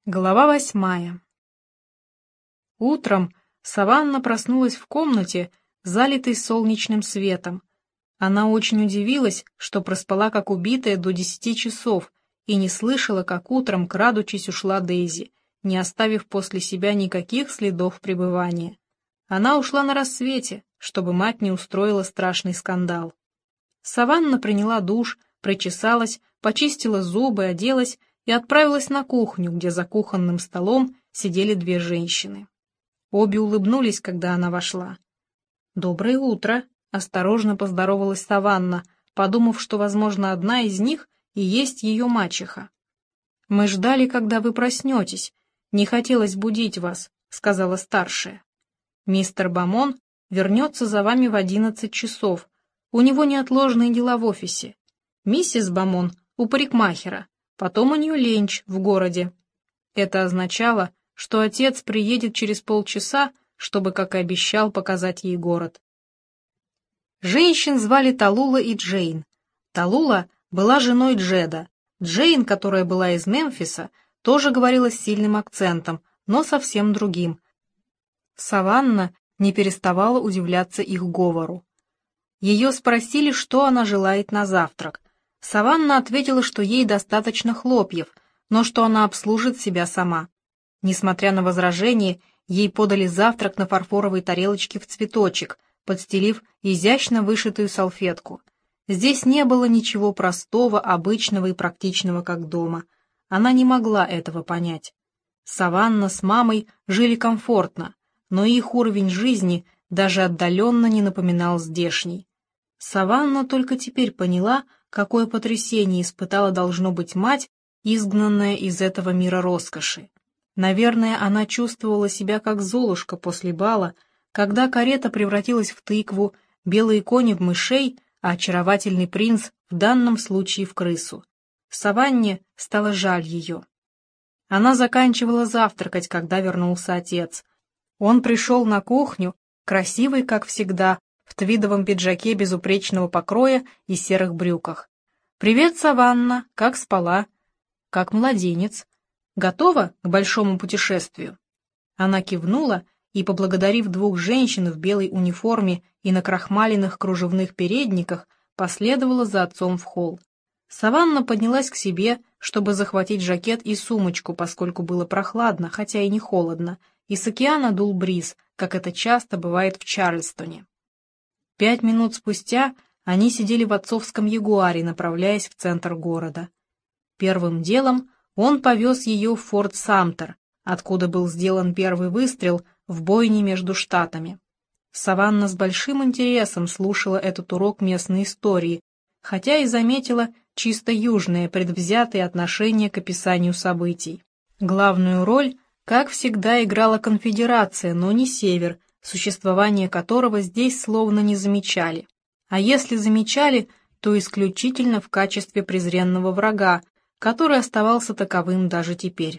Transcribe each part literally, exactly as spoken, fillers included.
Глава восьмая. Утром Саванна проснулась в комнате, залитой солнечным светом. Она очень удивилась, что проспала как убитая до десяти часов и не слышала, как утром, крадучись, ушла Дейзи, не оставив после себя никаких следов пребывания. Она ушла на рассвете, чтобы мать не устроила страшный скандал. Саванна приняла душ, причесалась, почистила зубы, оделась и отправилась на кухню, где за кухонным столом сидели две женщины. Обе улыбнулись, когда она вошла. «Доброе утро», — осторожно поздоровалась Саванна, подумав, что, возможно, одна из них и есть ее мачеха. «Мы ждали, когда вы проснетесь. Не хотелось будить вас», — сказала старшая. «Мистер Бамон вернется за вами в одиннадцать часов. У него неотложные дела в офисе. Миссис Бамон у парикмахера. Потом у нее ленч в городе». Это означало, что отец приедет через полчаса, чтобы, как и обещал, показать ей город. Женщин звали Талула и Джейн. Талула была женой Джеда. Джейн, которая была из Мемфиса, тоже говорила с сильным акцентом, но совсем другим. Саванна не переставала удивляться их говору. Ее спросили, что она желает на завтрак. Саванна ответила, что ей достаточно хлопьев, но что она обслужит себя сама. Несмотря на возражение, ей подали завтрак на фарфоровой тарелочке в цветочек, подстелив изящно вышитую салфетку. Здесь не было ничего простого, обычного и практичного, как дома. Она не могла этого понять. Саванна с мамой жили комфортно, но их уровень жизни даже отдаленно не напоминал здешний. Саванна только теперь поняла, какое потрясение испытала, должно быть, мать, изгнанная из этого мира роскоши. Наверное, она чувствовала себя как Золушка после бала, когда карета превратилась в тыкву, белые кони в мышей, а очаровательный принц в данном случае в крысу. Саванне стало жаль ее. Она заканчивала завтракать, когда вернулся отец. Он пришел на кухню, красивый, как всегда, в твидовом пиджаке безупречного покроя и серых брюках. «Привет, Саванна, как спала?» «Как младенец. Готова к большому путешествию?» Она кивнула и, поблагодарив двух женщин в белой униформе и на крахмаленных кружевных передниках, последовала за отцом в холл. Саванна поднялась к себе, чтобы захватить жакет и сумочку, поскольку было прохладно, хотя и не холодно, и с океана дул бриз, как это часто бывает в Чарльстоне. Пять минут спустя они сидели в отцовском ягуаре, направляясь в центр города. Первым делом он повез ее в Форт Самтер, откуда был сделан первый выстрел в бойне между штатами. Саванна с большим интересом слушала этот урок местной истории, хотя и заметила чисто южное предвзятое отношение к описанию событий. Главную роль, как всегда, играла конфедерация, но не север, существование которого здесь словно не замечали. А если замечали, то исключительно в качестве презренного врага, который оставался таковым даже теперь.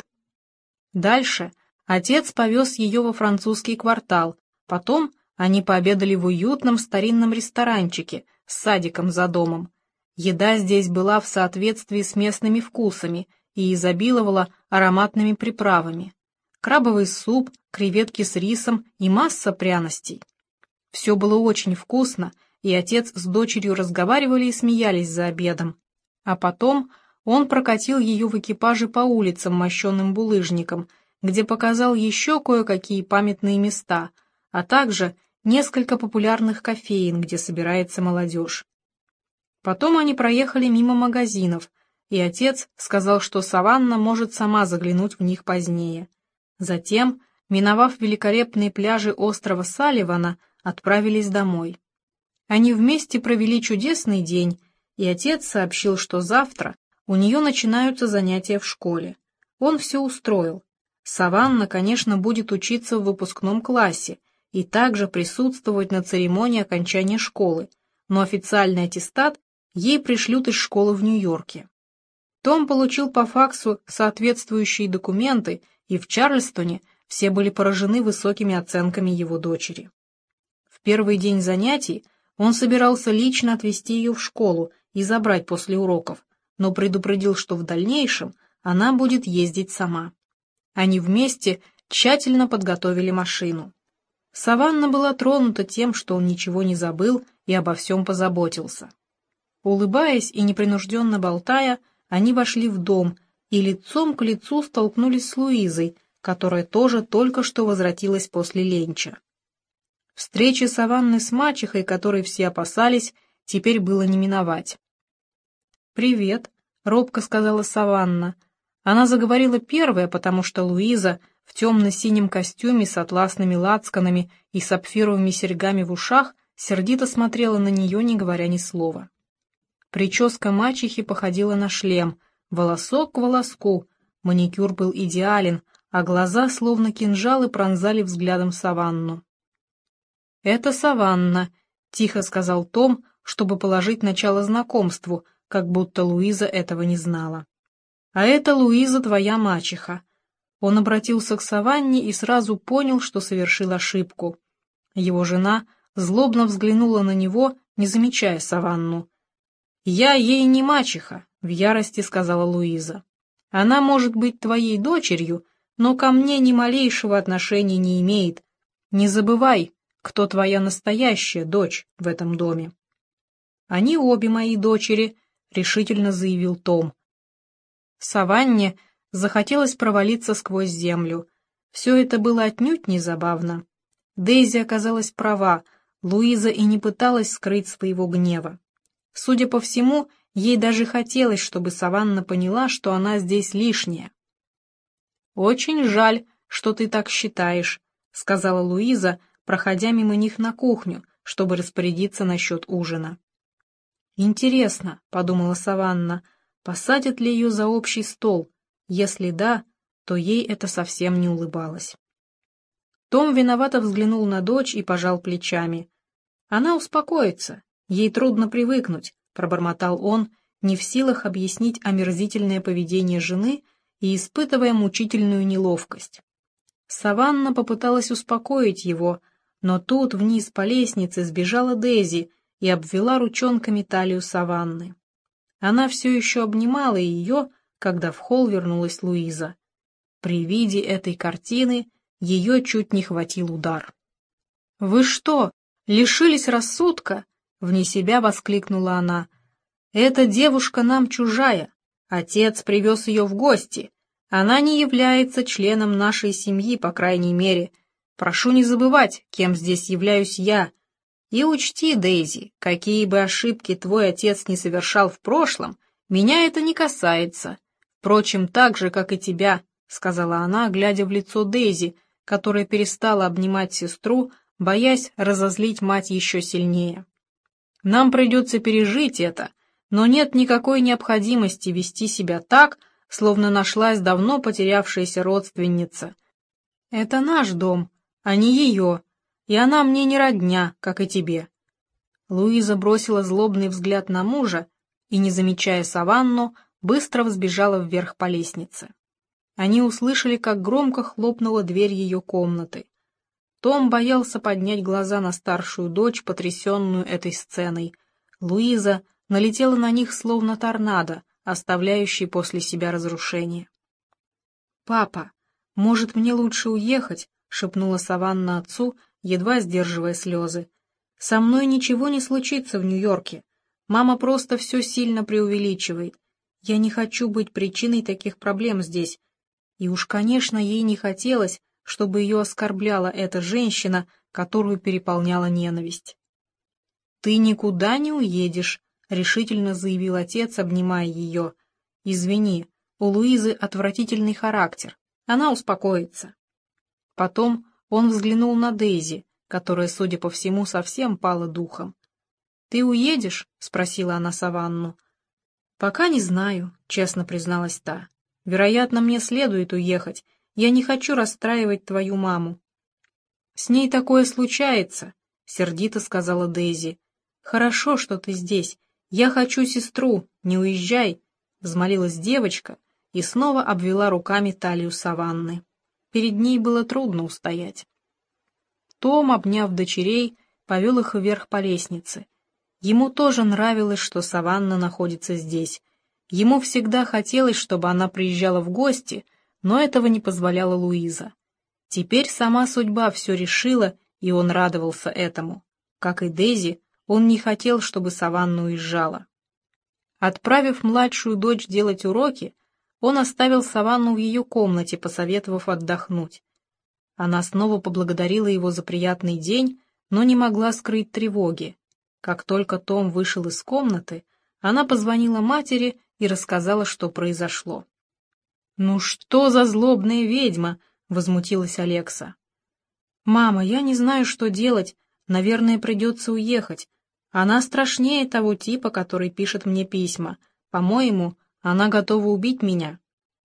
Дальше отец повез ее во французский квартал, потом они пообедали в уютном старинном ресторанчике с садиком за домом. Еда здесь была в соответствии с местными вкусами и изобиловала ароматными приправами. Крабовый суп, креветки с рисом и масса пряностей. Все было очень вкусно, и отец с дочерью разговаривали и смеялись за обедом. А потом он прокатил ее в экипаже по улицам, мощенным булыжником, где показал еще кое-какие памятные места, а также несколько популярных кофеен, где собирается молодежь. Потом они проехали мимо магазинов, и отец сказал, что Саванна может сама заглянуть в них позднее. Затем, миновав великолепные пляжи острова Салливана, отправились домой. Они вместе провели чудесный день, и отец сообщил, что завтра у нее начинаются занятия в школе. Он все устроил. Саванна, конечно, будет учиться в выпускном классе и также присутствовать на церемонии окончания школы, но официальный аттестат ей пришлют из школы в Нью-Йорке. Том получил по факсу соответствующие документы, и в Чарльстоне все были поражены высокими оценками его дочери. В первый день занятий он собирался лично отвезти ее в школу и забрать после уроков, но предупредил, что в дальнейшем она будет ездить сама. Они вместе тщательно подготовили машину. Саванна была тронута тем, что он ничего не забыл и обо всем позаботился. Улыбаясь и непринужденно болтая, они вошли в дом и лицом к лицу столкнулись с Луизой, которая тоже только что возвратилась после ленча. Встречи Саванны с мачехой, которой все опасались, теперь было не миновать. «Привет», — робко сказала Саванна. Она заговорила первая, потому что Луиза в темно-синем костюме с атласными лацканами и сапфировыми серьгами в ушах сердито смотрела на нее, не говоря ни слова. Прическа мачехи походила на шлем, волосок к волоску, маникюр был идеален, а глаза, словно кинжалы, пронзали взглядом Саванну. «Это Саванна», — тихо сказал Том, чтобы положить начало знакомству, как будто Луиза этого не знала. «А это Луиза, твоя мачеха». Он обратился к Саванне и сразу понял, что совершил ошибку. Его жена злобно взглянула на него, не замечая Саванну. «Я ей не мачеха», — в ярости сказала Луиза. «Она может быть твоей дочерью, но ко мне ни малейшего отношения не имеет. Не забывай, кто твоя настоящая дочь в этом доме». «Они обе мои дочери», — решительно заявил Том. Саванне захотелось провалиться сквозь землю. Все это было отнюдь не забавно. Дейзи оказалась права, Луиза и не пыталась скрыть своего гнева. Судя по всему, ей даже хотелось, чтобы Саванна поняла, что она здесь лишняя. «Очень жаль, что ты так считаешь», — сказала Луиза, проходя мимо них на кухню, чтобы распорядиться насчет ужина. «Интересно», — подумала Саванна, — «посадят ли ее за общий стол? Если да, то ей это совсем не улыбалось». Том виновато взглянул на дочь и пожал плечами. «Она успокоится, ей трудно привыкнуть», — пробормотал он, не в силах объяснить омерзительное поведение жены и испытывая мучительную неловкость. Саванна попыталась успокоить его, но тут вниз по лестнице сбежала Дейзи и обвела ручонками талию Саванны. Она все еще обнимала ее, когда в холл вернулась Луиза. При виде этой картины ее чуть не хватил удар. «Вы что, лишились рассудка?» — вне себя воскликнула она. «Эта девушка нам чужая. Отец привез ее в гости. Она не является членом нашей семьи, по крайней мере. Прошу не забывать, кем здесь являюсь я. И учти, Дейзи, какие бы ошибки твой отец не совершал в прошлом, меня это не касается. Впрочем, так же, как и тебя», — сказала она, глядя в лицо Дейзи, которая перестала обнимать сестру, боясь разозлить мать еще сильнее. «Нам придется пережить это, но нет никакой необходимости вести себя так, словно нашлась давно потерявшаяся родственница. Это наш дом, а не ее, и она мне не родня, как и тебе». Луиза бросила злобный взгляд на мужа и, не замечая Саванну, быстро взбежала вверх по лестнице. Они услышали, как громко хлопнула дверь ее комнаты. Том боялся поднять глаза на старшую дочь, потрясенную этой сценой. Луиза налетела на них словно торнадо, оставляющий после себя разрушение. «Папа, может, мне лучше уехать?» — шепнула Саванна отцу, едва сдерживая слезы. «Со мной ничего не случится в Нью-Йорке. Мама просто все сильно преувеличивает. Я не хочу быть причиной таких проблем здесь. И уж, конечно, ей не хотелось, чтобы ее оскорбляла эта женщина, которую переполняла ненависть. «Ты никуда не уедешь», — решительно заявил отец, обнимая ее. «Извини, у Луизы отвратительный характер. Она успокоится». Потом он взглянул на Дейзи, которая, судя по всему, совсем пала духом. «Ты уедешь?» — спросила она Саванну. «Пока не знаю», — честно призналась та. «Вероятно, мне следует уехать. Я не хочу расстраивать твою маму». «С ней такое случается», — сердито сказала Дейзи. «Хорошо, что ты здесь. Я хочу сестру, не уезжай», — взмолилась девочка и снова обвела руками талию Саванны. Перед ней было трудно устоять. Том, обняв дочерей, повел их вверх по лестнице. Ему тоже нравилось, что Саванна находится здесь. Ему всегда хотелось, чтобы она приезжала в гости, но этого не позволяла Луиза. Теперь сама судьба все решила, и он радовался этому. Как и Дейзи, он не хотел, чтобы Саванна уезжала. Отправив младшую дочь делать уроки, он оставил Саванну в ее комнате, посоветовав отдохнуть. Она снова поблагодарила его за приятный день, но не могла скрыть тревоги. Как только Том вышел из комнаты, она позвонила матери и рассказала, что произошло. «Ну что за злобная ведьма?» — возмутилась Алекса. «Мама, я не знаю, что делать. Наверное, придется уехать. Она страшнее того типа, который пишет мне письма. По-моему, она готова убить меня».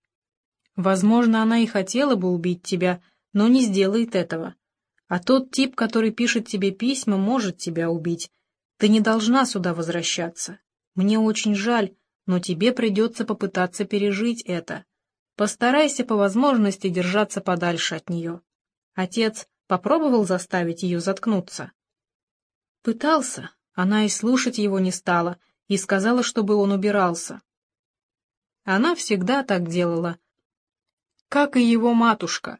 «Возможно, она и хотела бы убить тебя, но не сделает этого. А тот тип, который пишет тебе письма, может тебя убить. Ты не должна сюда возвращаться. Мне очень жаль, но тебе придется попытаться пережить это. Постарайся по возможности держаться подальше от нее. Отец попробовал заставить ее заткнуться?» «Пытался. Она и слушать его не стала, и сказала, чтобы он убирался. Она всегда так делала, как и его матушка.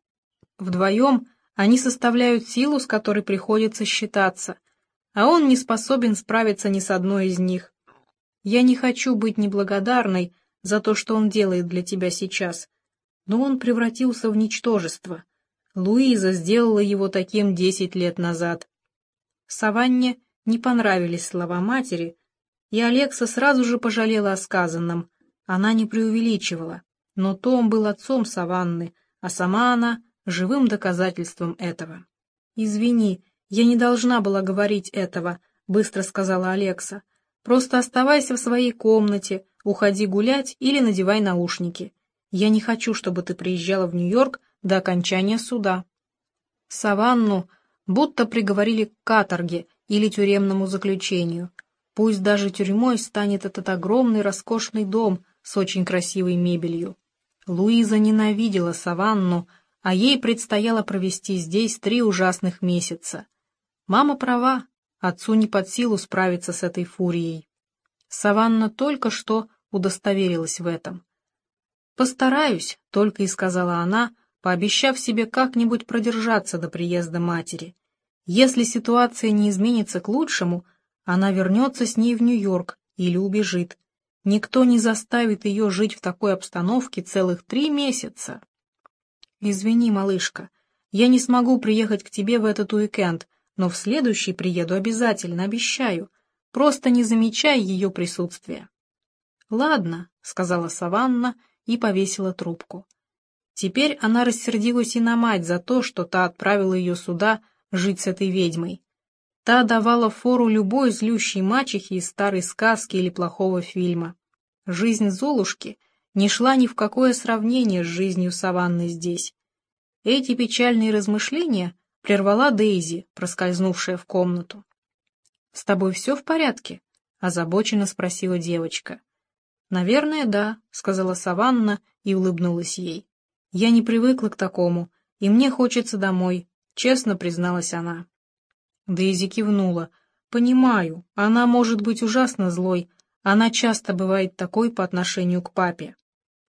Вдвоем они составляют силу, с которой приходится считаться, а он не способен справиться ни с одной из них. Я не хочу быть неблагодарной за то, что он делает для тебя сейчас, но он превратился в ничтожество. Луиза сделала его таким десять лет назад». Саванне не понравились слова матери, и Алекса сразу же пожалела о сказанном. Она не преувеличивала, но Том был отцом Саванны, а сама она — живым доказательством этого. «Извини, я не должна была говорить этого», — быстро сказала Алекса. «Просто оставайся в своей комнате, уходи гулять или надевай наушники. Я не хочу, чтобы ты приезжала в Нью-Йорк до окончания суда». Саванну будто приговорили к каторге или тюремному заключению. Пусть даже тюрьмой станет этот огромный роскошный дом с очень красивой мебелью. Луиза ненавидела Саванну, а ей предстояло провести здесь три ужасных месяца. Мама права, отцу не под силу справиться с этой фурией. Саванна только что удостоверилась в этом. «Постараюсь», — только и сказала она, пообещав себе как-нибудь продержаться до приезда матери. Если ситуация не изменится к лучшему, она вернется с ней в Нью-Йорк или убежит. Никто не заставит ее жить в такой обстановке целых три месяца. «Извини, малышка, я не смогу приехать к тебе в этот уикенд, но в следующий приеду обязательно, обещаю. Просто не замечай ее присутствия». «Ладно», — сказала Саванна и повесила трубку. Теперь она рассердилась и на мать за то, что та отправила ее сюда жить с этой ведьмой. Та давала фору любой злющей мачехе из старой сказки или плохого фильма. Жизнь Золушки не шла ни в какое сравнение с жизнью Саванны здесь. Эти печальные размышления прервала Дейзи, проскользнувшая в комнату. «С тобой все в порядке?» — озабоченно спросила девочка. «Наверное, да», — сказала Саванна и улыбнулась ей. «Я не привыкла к такому, и мне хочется домой», — честно призналась она. Дейзи кивнула. «Понимаю, она может быть ужасно злой, она часто бывает такой по отношению к папе».